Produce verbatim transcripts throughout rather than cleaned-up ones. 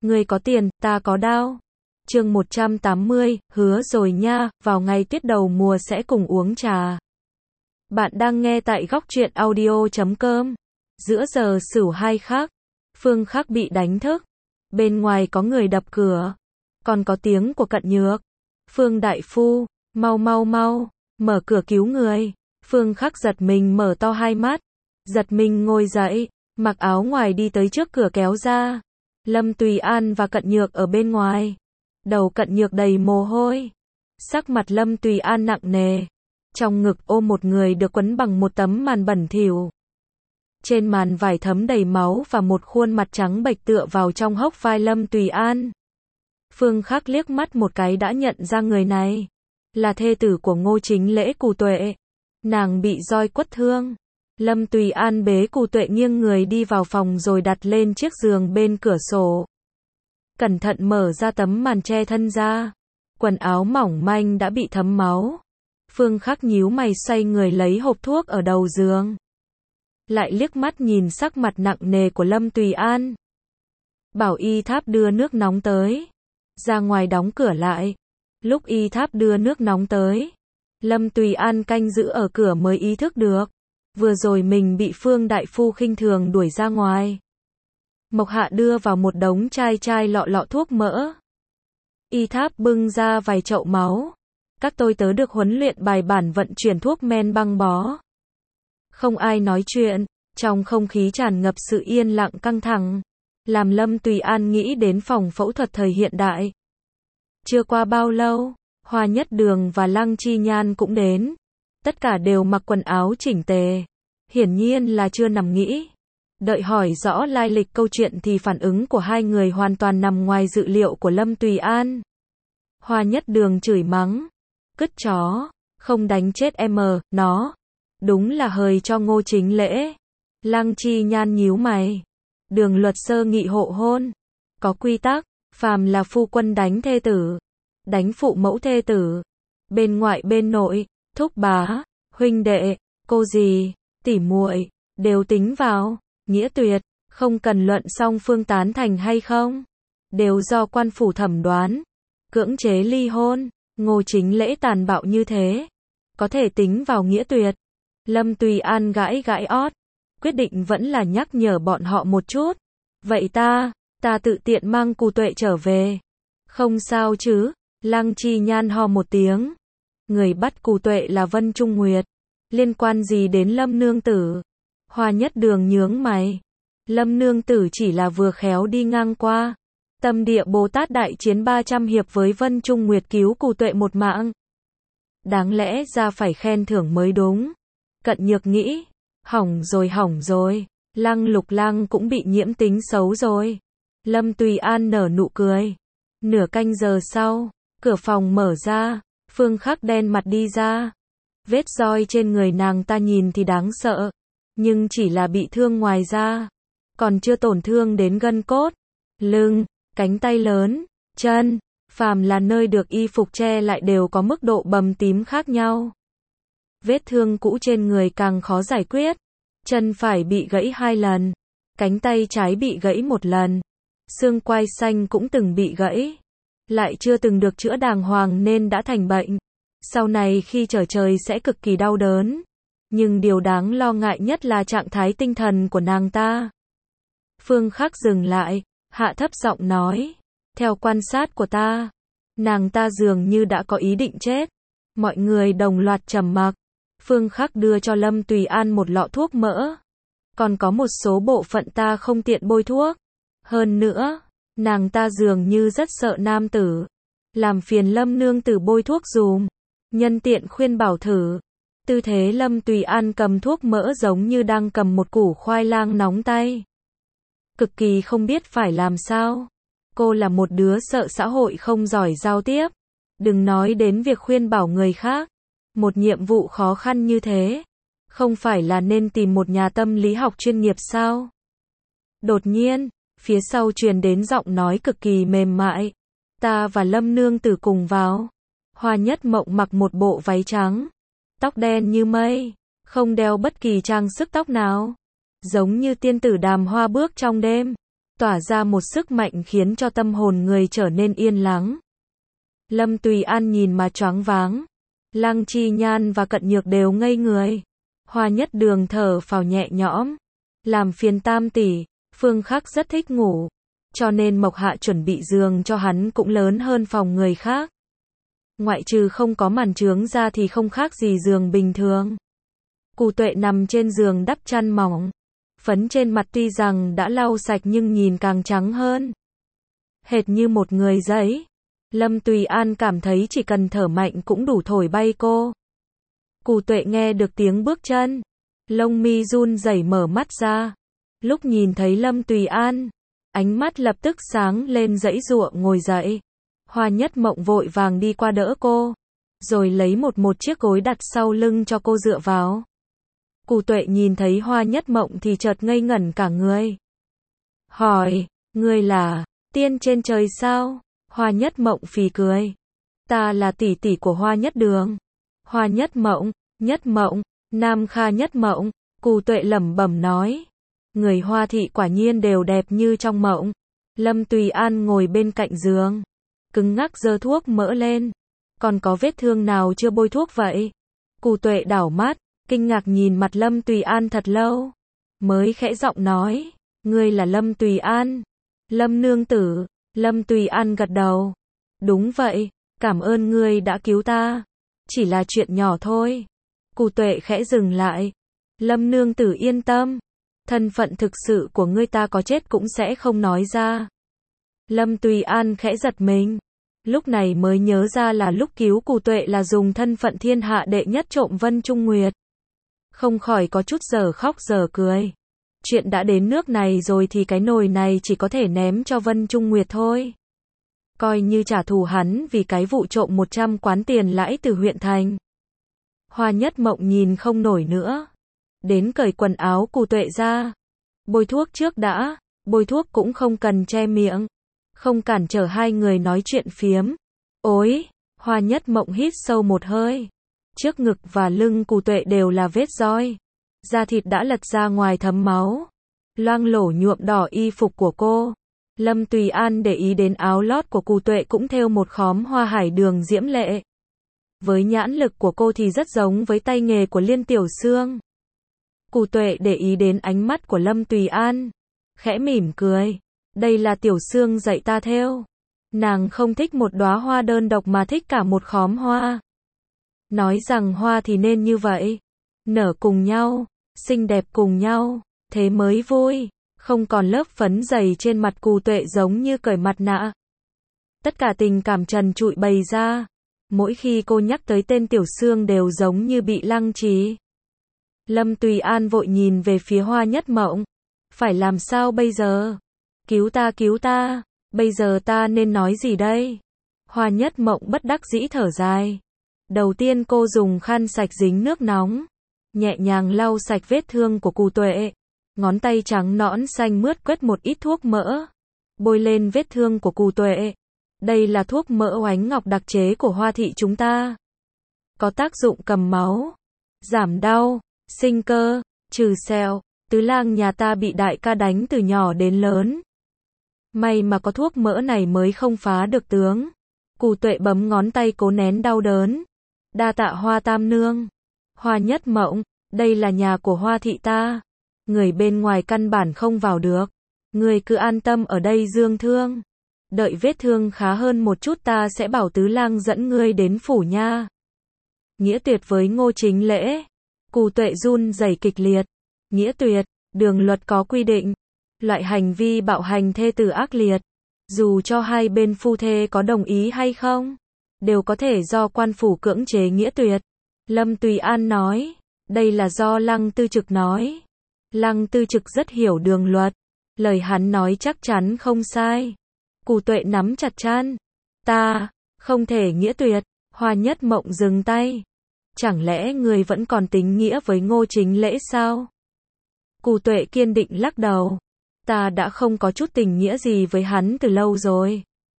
Ngươi có tiền, ta có đao. Chương một trăm tám mươi, hứa rồi nha, vào ngày tuyết đầu mùa sẽ cùng uống trà. Bạn đang nghe tại góc truyện audio chấm com. Giữa giờ Sửu hai khắc, Phương Khắc bị đánh thức. Bên ngoài có người đập cửa, còn có tiếng của Cận Nhược. Phương đại phu, mau mau mau, mở cửa cứu người. Phương Khắc giật mình mở to hai mắt, giật mình ngồi dậy, mặc áo ngoài đi tới trước cửa kéo ra. Lâm Tùy An và Cận Nhược ở bên ngoài. Đầu Cận Nhược đầy mồ hôi, sắc mặt Lâm Tùy An nặng nề, trong ngực ôm một người được quấn bằng một tấm màn bẩn thỉu. Trên màn vải thấm đầy máu và một khuôn mặt trắng bệch tựa vào trong hốc vai Lâm Tùy An. Phương Khắc liếc mắt một cái đã nhận ra người này là thê tử của Ngô Chính Lễ Cù Tuệ. Nàng bị roi quất thương. Lâm Tùy An bế Cù Tuệ nghiêng người đi vào phòng rồi đặt lên chiếc giường bên cửa sổ. Cẩn thận mở ra tấm màn che thân ra. Quần áo mỏng manh đã bị thấm máu. Phương Khắc nhíu mày xoay người lấy hộp thuốc ở đầu giường. Lại liếc mắt nhìn sắc mặt nặng nề của Lâm Tùy An. Bảo y tháp đưa nước nóng tới. Ra ngoài đóng cửa lại. Lúc y tháp đưa nước nóng tới, Lâm Tùy An canh giữ ở cửa mới ý thức được. Vừa rồi mình bị Phương đại phu khinh thường đuổi ra ngoài. Mộc Hạ đưa vào một đống chai chai lọ lọ thuốc mỡ. Y tháp bưng ra vài chậu máu. Các tôi tớ được huấn luyện bài bản vận chuyển thuốc men băng bó. Không ai nói chuyện, trong không khí tràn ngập sự yên lặng căng thẳng, làm Lâm Tùy An nghĩ đến phòng phẫu thuật thời hiện đại. Chưa qua bao lâu, Hoa Nhất Đường và Lăng Chi Nhan cũng đến. Tất cả đều mặc quần áo chỉnh tề. Hiển nhiên là chưa nằm nghỉ. Đợi hỏi rõ lai lịch câu chuyện thì phản ứng của hai người hoàn toàn nằm ngoài dự liệu của Lâm Tùy An. Hoa Nhất Đường chửi mắng. Cứt chó, không đánh chết em nó. Đúng là hời cho Ngô Chính Lễ. Lăng Chi Nhan nhíu mày. Đường luật sơ nghị hộ hôn. Có quy tắc, phàm là phu quân đánh thê tử, đánh phụ mẫu thê tử, bên ngoại bên nội, thúc bá, huynh đệ, cô dì, tỉ muội, đều tính vào. Nghĩa tuyệt, không cần luận song phương tán thành hay không, đều do quan phủ thẩm đoán. Cưỡng chế ly hôn, Ngô Chính Lễ tàn bạo như thế, có thể tính vào nghĩa tuyệt. Lâm Tùy An gãi gãi ót, quyết định vẫn là nhắc nhở bọn họ một chút. Vậy ta, ta tự tiện mang Cù Tuệ trở về. Không sao chứ? Lăng Chi Nhan ho một tiếng. Người bắt Cù Tuệ là Vân Trung Nguyệt. Liên quan gì đến Lâm nương tử? Hoa Nhất Đường nhướng mày. Lâm nương tử chỉ là vừa khéo đi ngang qua. Tâm địa Bồ Tát đại chiến ba trăm hiệp với Vân Trung Nguyệt cứu Cù Tuệ một mạng. Đáng lẽ ra phải khen thưởng mới đúng. Cận Nhược nghĩ, hỏng rồi hỏng rồi, Lăng Lục Lang cũng bị nhiễm tính xấu rồi. Lâm Tùy An nở nụ cười. Nửa canh giờ sau, cửa phòng mở ra, Phương Khắc đen mặt đi ra. Vết roi trên người nàng ta nhìn thì đáng sợ, nhưng chỉ là bị thương ngoài da, còn chưa tổn thương đến gân cốt, lưng, cánh tay lớn, chân, phàm là nơi được y phục che lại đều có mức độ bầm tím khác nhau. Vết thương cũ trên người càng khó giải quyết. Chân phải bị gãy hai lần, cánh tay trái bị gãy một lần, xương quai xanh cũng từng bị gãy, lại chưa từng được chữa đàng hoàng nên đã thành bệnh. Sau này khi trở trời sẽ cực kỳ đau đớn. Nhưng điều đáng lo ngại nhất là trạng thái tinh thần của nàng ta. Phương Khắc dừng lại, hạ thấp giọng nói. Theo quan sát của ta, nàng ta dường như đã có ý định chết. Mọi người đồng loạt trầm mặc. Phương Khắc đưa cho Lâm Tùy An một lọ thuốc mỡ. Còn có một số bộ phận ta không tiện bôi thuốc. Hơn nữa, nàng ta dường như rất sợ nam tử. Làm phiền Lâm nương tử bôi thuốc dùm. Nhân tiện khuyên bảo thử. Tư thế Lâm Tùy An cầm thuốc mỡ giống như đang cầm một củ khoai lang nóng tay. Cực kỳ không biết phải làm sao. Cô là một đứa sợ xã hội không giỏi giao tiếp. Đừng nói đến việc khuyên bảo người khác. Một nhiệm vụ khó khăn như thế, không phải là nên tìm một nhà tâm lý học chuyên nghiệp sao? Đột nhiên, phía sau truyền đến giọng nói cực kỳ mềm mại. Ta và Lâm nương tử cùng vào. Hoa Nhất Mộng mặc một bộ váy trắng, tóc đen như mây, không đeo bất kỳ trang sức tóc nào, giống như tiên tử đàm hoa bước trong đêm. tỏa ra một sức mạnh khiến cho tâm hồn người trở nên yên lắng. Lâm Tùy An nhìn mà choáng váng. Lăng Chi Nhan và Cận Nhược đều ngây người. Hoa Nhất Đường thở phào nhẹ nhõm. Làm phiền Tam tỷ, Phương Khắc rất thích ngủ, cho nên Mộc Hạ chuẩn bị giường cho hắn cũng lớn hơn phòng người khác. Ngoại trừ không có màn trướng ra thì không khác gì giường bình thường. Cù Tuệ nằm trên giường đắp chăn mỏng. Phấn trên mặt tuy rằng đã lau sạch nhưng nhìn càng trắng hơn. Hệt như một người giấy. Lâm Tùy An cảm thấy chỉ cần thở mạnh cũng đủ thổi bay cô. Cù Tuệ nghe được tiếng bước chân. Lông mi run rẩy mở mắt ra. Lúc nhìn thấy Lâm Tùy An, ánh mắt lập tức sáng lên giãy giụa ngồi dậy. Hoa Nhất Mộng vội vàng đi qua đỡ cô, rồi lấy một một chiếc gối đặt sau lưng cho cô dựa vào. Cù Tuệ nhìn thấy Hoa Nhất Mộng thì chợt ngây ngẩn cả người. Hỏi, ngươi là tiên trên trời sao? Hoa Nhất Mộng phì cười. Ta là tỷ tỷ của Hoa Nhất Đường. Hoa Nhất Mộng, Nhất Mộng, Nam Kha Nhất Mộng, Cù Tuệ lẩm bẩm nói. Người Hoa thị quả nhiên đều đẹp như trong mộng. Lâm Tùy An ngồi bên cạnh giường, cứng ngắc giơ thuốc mỡ lên. Còn có vết thương nào chưa bôi thuốc vậy? Cù Tuệ đảo mắt, kinh ngạc nhìn mặt Lâm Tùy An thật lâu, mới khẽ giọng nói, ngươi là Lâm Tùy An? Lâm nương tử. Lâm Tùy An gật đầu. Đúng vậy, cảm ơn ngươi đã cứu ta. Chỉ là chuyện nhỏ thôi. Cù Tuệ khẽ dừng lại. Lâm nương tử yên tâm, thân phận thực sự của ngươi ta có chết cũng sẽ không nói ra. Lâm Tùy An khẽ giật mình. Lúc này mới nhớ ra là lúc cứu Cù Tuệ là dùng thân phận thiên hạ đệ nhất trộm Vân Trung Nguyệt. Không khỏi có chút giờ khóc giờ cười. Chuyện đã đến nước này rồi thì cái nồi này chỉ có thể ném cho Vân Trung Nguyệt thôi. Coi như trả thù hắn vì cái vụ trộm một trăm quán tiền lãi từ huyện thành. Hoa Nhất Mộng nhìn không nổi nữa. Đến cởi quần áo Cù Tuệ ra. Bôi thuốc trước đã. Bôi thuốc cũng không cần che miệng. Không cản trở hai người nói chuyện phiếm. Ôi, Hoa Nhất Mộng hít sâu một hơi. Trước ngực và lưng Cù Tuệ đều là vết roi. Da thịt đã lật ra ngoài thấm máu. Loang lổ nhuộm đỏ y phục của cô. Lâm Tùy An để ý đến áo lót của Cù Tuệ cũng thêu một khóm hoa hải đường diễm lệ. Với nhãn lực của cô thì rất giống với tay nghề của Liên Tiểu Sương. Cù Tuệ để ý đến ánh mắt của Lâm Tùy An, khẽ mỉm cười. Đây là Tiểu Sương dạy ta thêu. Nàng không thích một đóa hoa đơn độc mà thích cả một khóm hoa. Nói rằng hoa thì nên như vậy, nở cùng nhau, xinh đẹp cùng nhau, thế mới vui. Không còn lớp phấn dày trên mặt Cù Tuệ giống như cởi mặt nạ. Tất cả tình cảm trần trụi bày ra. Mỗi khi cô nhắc tới tên Tiểu Sương đều giống như bị lăng trì. Lâm Tùy An vội nhìn về phía Hoa Nhất Mộng. Phải làm sao bây giờ? Cứu ta, cứu ta, bây giờ ta nên nói gì đây? Hoa Nhất Mộng bất đắc dĩ thở dài. Đầu tiên cô dùng khăn sạch dính nước nóng, nhẹ nhàng lau sạch vết thương của Cù Tuệ. Ngón tay trắng nõn xanh mướt quét một ít thuốc mỡ, bôi lên vết thương của Cù Tuệ. Đây là thuốc mỡ oánh ngọc đặc chế của Hoa thị chúng ta. Có tác dụng cầm máu, giảm đau, sinh cơ, trừ sẹo. Tứ lang nhà ta bị đại ca đánh từ nhỏ đến lớn. May mà có thuốc mỡ này mới không phá được tướng. Cù Tuệ bấm ngón tay cố nén đau đớn. Đa tạ Hoa tam nương. Hoa Nhất Mộng, đây là nhà của Hoa thị ta. Người bên ngoài căn bản không vào được. Người cứ an tâm ở đây dưỡng thương. Đợi vết thương khá hơn một chút ta sẽ bảo tứ lang dẫn ngươi đến phủ nha. Nghĩa tuyệt với Ngô Chính Lễ. Cù Tuệ run rẩy kịch liệt. Nghĩa tuyệt, đường luật có quy định. Loại hành vi bạo hành thê tử ác liệt, dù cho hai bên phu thê có đồng ý hay không, đều có thể do quan phủ cưỡng chế nghĩa tuyệt. Lâm Tùy An nói, đây là do Lăng Tư Trực nói. Lăng Tư Trực rất hiểu đường luật. Lời hắn nói chắc chắn không sai. Cù Tuệ nắm chặt chăn. Ta, không thể nghĩa tuyệt. Hoa Nhất Mộng dừng tay. Chẳng lẽ người vẫn còn tính nghĩa với Ngô Chính Lễ sao? Cù Tuệ kiên định lắc đầu. Ta đã không có chút tình nghĩa gì với hắn từ lâu rồi.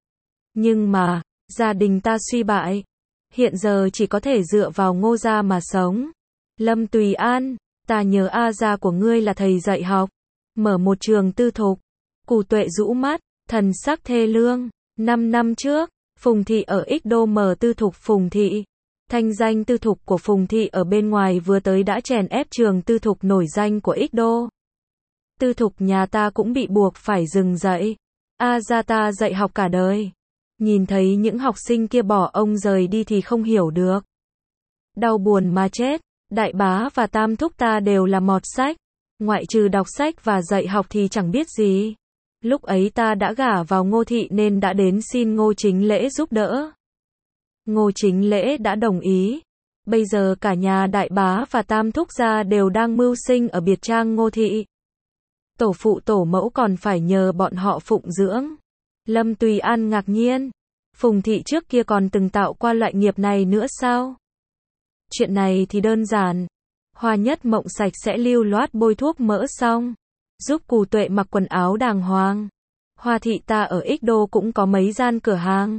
Nhưng mà, gia đình ta suy bại. Hiện giờ chỉ có thể dựa vào Ngô gia mà sống. Lâm Tùy An, ta nhớ A gia của ngươi là thầy dạy học. Mở một trường tư thục. Cù Tuệ rũ mắt, thần sắc thê lương. Năm năm trước, Phùng Thị ở Ích Đô mở tư thục Phùng Thị. Thanh danh tư thục của Phùng Thị ở bên ngoài vừa tới đã chèn ép trường tư thục nổi danh của Ích Đô. Tư thục nhà ta cũng bị buộc phải dừng dạy. A gia ta dạy học cả đời. Nhìn thấy những học sinh kia bỏ ông rời đi thì không hiểu được. Đau buồn mà chết. Đại bá và tam thúc ta đều là mọt sách. Ngoại trừ đọc sách và dạy học thì chẳng biết gì. Lúc ấy ta đã gả vào Ngô Thị nên đã đến xin Ngô Chính Lễ giúp đỡ. Ngô Chính Lễ đã đồng ý. Bây giờ cả nhà đại bá và tam thúc gia đều đang mưu sinh ở biệt trang Ngô Thị. Tổ phụ tổ mẫu còn phải nhờ bọn họ phụng dưỡng. Lâm Tùy An ngạc nhiên. Phùng Thị trước kia còn từng tạo qua loại nghiệp này nữa sao? Chuyện này thì đơn giản. Hoa Nhất Mộng sạch sẽ lưu loát bôi thuốc mỡ xong, giúp Cù Tuệ mặc quần áo đàng hoàng. Hoa thị ta ở Ích Đô cũng có mấy gian cửa hàng.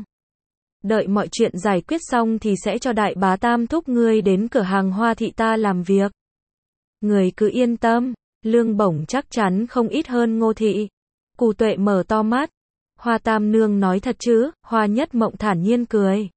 Đợi mọi chuyện giải quyết xong thì sẽ cho đại bá tam thúc ngươi đến cửa hàng Hoa thị ta làm việc. Người cứ yên tâm, lương bổng chắc chắn không ít hơn Ngô Thị. Cù Tuệ mở to mắt. Hoa tam nương nói thật chứ? Hoa Nhất Mộng thản nhiên cười.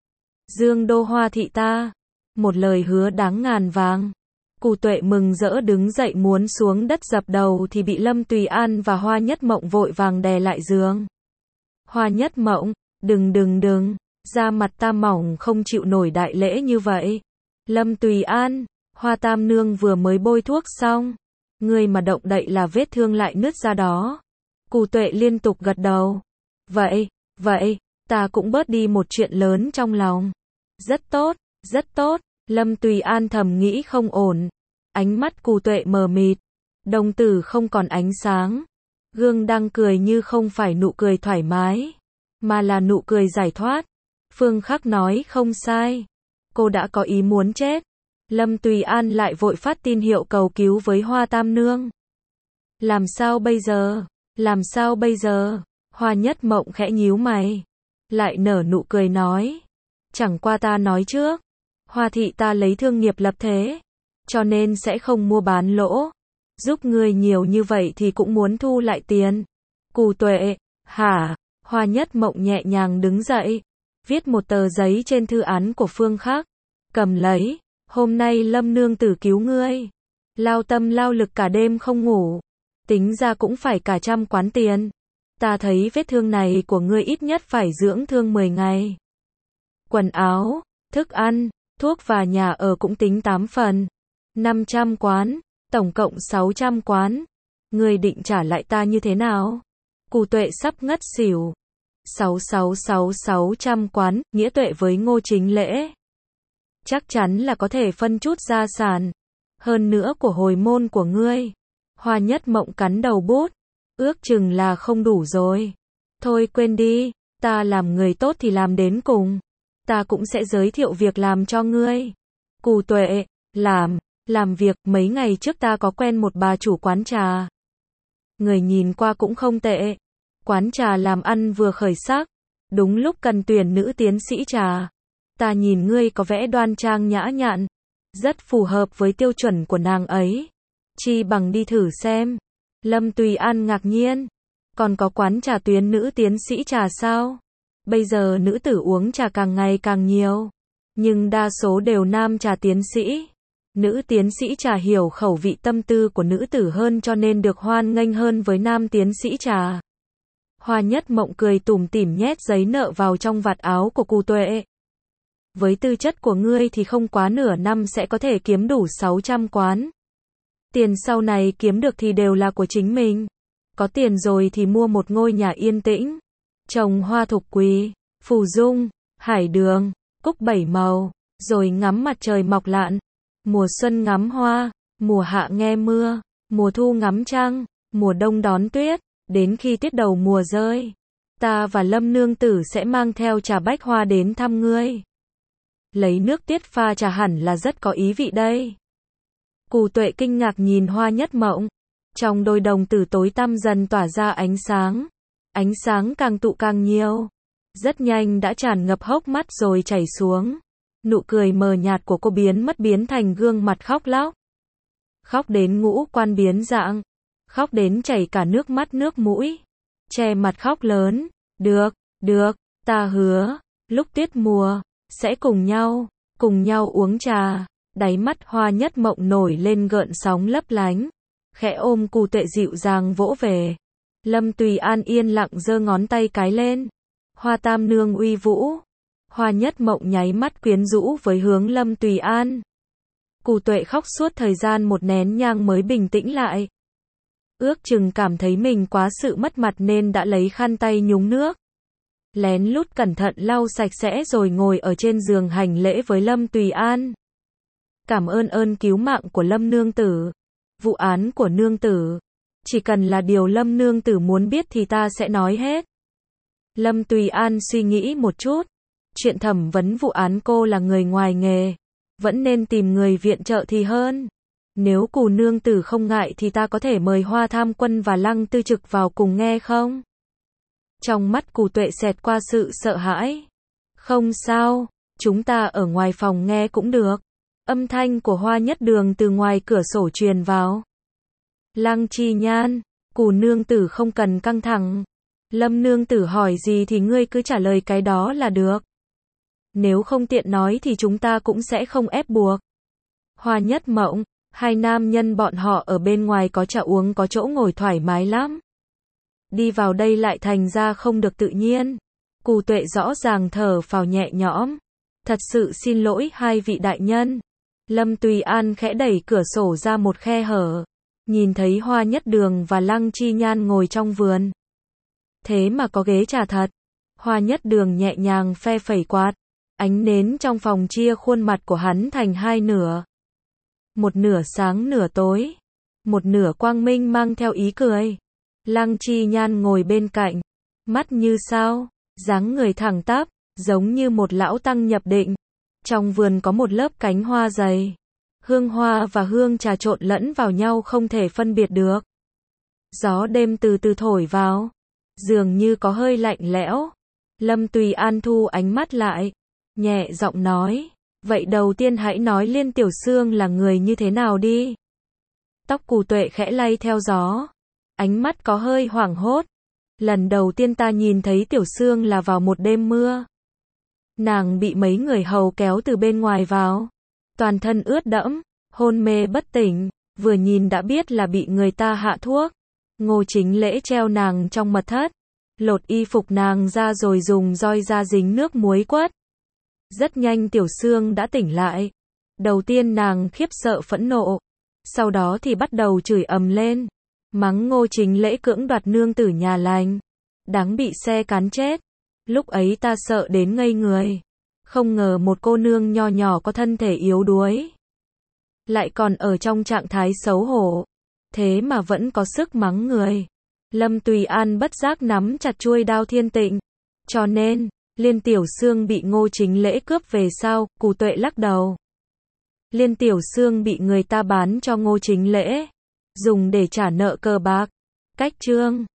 Dương đô Hoa thị ta. Một lời hứa đáng ngàn vàng. Cù Tuệ mừng rỡ đứng dậy muốn xuống đất dập đầu thì bị Lâm Tùy An và Hoa Nhất Mộng vội vàng đè lại giường. Hoa Nhất Mộng, đừng đừng đừng, da mặt ta mỏng không chịu nổi đại lễ như vậy. Lâm Tùy An, Hoa tam nương vừa mới bôi thuốc xong, người mà động đậy là vết thương lại nứt ra đó. Cù Tuệ liên tục gật đầu. Vậy, vậy, ta cũng bớt đi một chuyện lớn trong lòng. Rất tốt, rất tốt. Lâm Tùy An thầm nghĩ không ổn. Ánh mắt Cù Tuệ mờ mịt. Đồng tử không còn ánh sáng. Gương đang cười như không phải nụ cười thoải mái, mà là nụ cười giải thoát. Phương Khắc nói không sai. Cô đã có ý muốn chết. Lâm Tùy An lại vội phát tin hiệu cầu cứu với Hoa tam nương. Làm sao bây giờ? Làm sao bây giờ? Hoa Nhất Mộng khẽ nhíu mày. Lại nở nụ cười nói. Chẳng qua ta nói trước. Hoa thị ta lấy thương nghiệp lập thế, cho nên sẽ không mua bán lỗ. Giúp người nhiều như vậy thì cũng muốn thu lại tiền. Cù Tuệ, hả? Hoa Nhất Mộng nhẹ nhàng đứng dậy, viết một tờ giấy trên thư án của Phương Khắc. Cầm lấy, hôm nay Lâm nương tử cứu ngươi. Lao tâm lao lực cả đêm không ngủ. Tính ra cũng phải cả trăm quán tiền. Ta thấy vết thương này của ngươi ít nhất phải dưỡng thương mười ngày. Quần áo, thức ăn, thuốc và nhà ở cũng tính tám phần. năm trăm quán, tổng cộng sáu trăm quán. Ngươi định trả lại ta như thế nào? Cù Tuệ sắp ngất xỉu. sáu sáu sáu sáu trăm quán, nghĩa tuệ với Ngô Chính Lễ. Chắc chắn là có thể phân chút gia sản. Hơn nữa của hồi môn của ngươi. Hoa Nhất Mộng cắn đầu bút. Ước chừng là không đủ rồi. Thôi quên đi, ta làm người tốt thì làm đến cùng. Ta cũng sẽ giới thiệu việc làm cho ngươi. Cù Tuệ, làm, làm việc, mấy ngày trước ta có quen một bà chủ quán trà. Người nhìn qua cũng không tệ. Quán trà làm ăn vừa khởi sắc. Đúng lúc cần tuyển nữ tiến sĩ trà. Ta nhìn ngươi có vẻ đoan trang nhã nhặn. Rất phù hợp với tiêu chuẩn của nàng ấy. Chi bằng đi thử xem. Lâm Tùy An ngạc nhiên. Còn có quán trà tuyến nữ tiến sĩ trà sao? Bây giờ nữ tử uống trà càng ngày càng nhiều. Nhưng đa số đều nam trà tiến sĩ. Nữ tiến sĩ trà hiểu khẩu vị tâm tư của nữ tử hơn cho nên được hoan nghênh hơn với nam tiến sĩ trà. Hoa Nhất Mộng cười tủm tỉm nhét giấy nợ vào trong vạt áo của Cù Tuệ. Với tư chất của ngươi thì không quá nửa năm sẽ có thể kiếm đủ sáu trăm quán. Tiền sau này kiếm được thì đều là của chính mình. Có tiền rồi thì mua một ngôi nhà yên tĩnh. Trồng hoa thục quý, phù dung, hải đường, cúc bảy màu, rồi ngắm mặt trời mọc lặn. Mùa xuân ngắm hoa, mùa hạ nghe mưa, mùa thu ngắm trăng, mùa đông đón tuyết, đến khi tiết đầu mùa rơi. Ta và Lâm nương tử sẽ mang theo trà bách hoa đến thăm ngươi. Lấy nước tiết pha trà hẳn là rất có ý vị đây. Cù Tuệ kinh ngạc nhìn Hoa Nhất Mộng. Trong đôi đồng tử tối tăm dần tỏa ra ánh sáng. Ánh sáng càng tụ càng nhiều. Rất nhanh đã tràn ngập hốc mắt rồi chảy xuống. Nụ cười mờ nhạt của cô biến mất biến thành gương mặt khóc lóc. Khóc đến ngũ quan biến dạng. khóc đến chảy cả nước mắt nước mũi, che mặt khóc lớn, được, được, ta hứa, lúc tuyết mùa, sẽ cùng nhau, cùng nhau uống trà. Đáy mắt Hoa Nhất Mộng nổi lên gợn sóng lấp lánh, khẽ ôm Cù Tuệ dịu dàng vỗ về. Lâm Tùy An yên lặng giơ ngón tay cái lên. Hoa Tam Nương uy vũ. Hoa Nhất Mộng nháy mắt quyến rũ với hướng Lâm Tùy An. Cù Tuệ khóc suốt thời gian một nén nhang mới bình tĩnh lại. Ước chừng cảm thấy mình quá sự mất mặt nên đã lấy khăn tay nhúng nước. Lén lút cẩn thận lau sạch sẽ rồi ngồi ở trên giường hành lễ với Lâm Tùy An. Cảm ơn ơn cứu mạng của Lâm nương tử. Vụ án của nương tử. Chỉ cần là điều Lâm nương tử muốn biết thì ta sẽ nói hết. Lâm Tùy An suy nghĩ một chút. Chuyện thẩm vấn vụ án cô là người ngoài nghề. Vẫn nên tìm người viện trợ thì hơn. Nếu Cù nương tử không ngại thì ta có thể mời Hoa Tham Quân và Lăng Tư Trực vào cùng nghe không? Trong mắt Cù Tuệ xẹt qua sự sợ hãi. Không sao, chúng ta ở ngoài phòng nghe cũng được. Âm thanh của Hoa Nhất Đường từ ngoài cửa sổ truyền vào. Lăng Chi Nhan, Cù nương tử không cần căng thẳng. Lâm nương tử hỏi gì thì ngươi cứ trả lời cái đó là được. Nếu không tiện nói thì chúng ta cũng sẽ không ép buộc. Hoa Nhất Mộng, hai nam nhân bọn họ ở bên ngoài có trà uống có chỗ ngồi thoải mái lắm. Đi vào đây lại thành ra không được tự nhiên. Cù Tuệ rõ ràng thở phào nhẹ nhõm. Thật sự xin lỗi hai vị đại nhân. Lâm Tùy An khẽ đẩy cửa sổ ra một khe hở. Nhìn thấy Hoa Nhất Đường và Lăng Chi Nhan ngồi trong vườn. Thế mà có ghế trà thật. Hoa Nhất Đường nhẹ nhàng phe phẩy quạt. Ánh nến trong phòng chia khuôn mặt của hắn thành hai nửa. Một nửa sáng nửa tối. Một nửa quang minh mang theo ý cười. Lăng Chi Nhan ngồi bên cạnh. Mắt như sao. Dáng người thẳng tắp. Giống như một lão tăng nhập định. Trong vườn có một lớp cánh hoa dày. Hương hoa và hương trà trộn lẫn vào nhau không thể phân biệt được. Gió đêm từ từ thổi vào. Dường như có hơi lạnh lẽo. Lâm Tùy An thu ánh mắt lại. Nhẹ giọng nói. Vậy đầu tiên hãy nói Liên Tiểu Xương là người như thế nào đi. Tóc Cù Tuệ khẽ lay theo gió. Ánh mắt có hơi hoảng hốt. Lần đầu tiên ta nhìn thấy Tiểu Xương là vào một đêm mưa. Nàng bị mấy người hầu kéo từ bên ngoài vào. Toàn thân ướt đẫm, hôn mê bất tỉnh, vừa nhìn đã biết là bị người ta hạ thuốc. Ngô Chính Lễ treo nàng trong mật thất, lột y phục nàng ra rồi dùng roi da dính nước muối quất. Rất nhanh Tiểu Xương đã tỉnh lại. Đầu tiên nàng khiếp sợ phẫn nộ, sau đó thì bắt đầu chửi ầm lên, mắng Ngô Chính Lễ cưỡng đoạt nương tử nhà lành, đáng bị xe cán chết. Lúc ấy ta sợ đến ngây người. Không ngờ một cô nương nho nhỏ có thân thể yếu đuối, lại còn ở trong trạng thái xấu hổ. Thế mà vẫn có sức mắng người. Lâm Tùy An bất giác nắm chặt chuôi đao thiên tịnh. Cho nên, Liên Tiểu Xương bị Ngô Chính Lễ cướp về sao? Cù Tuệ lắc đầu. Liên Tiểu Xương bị người ta bán cho Ngô Chính Lễ, dùng để trả nợ cờ bạc. Cách chương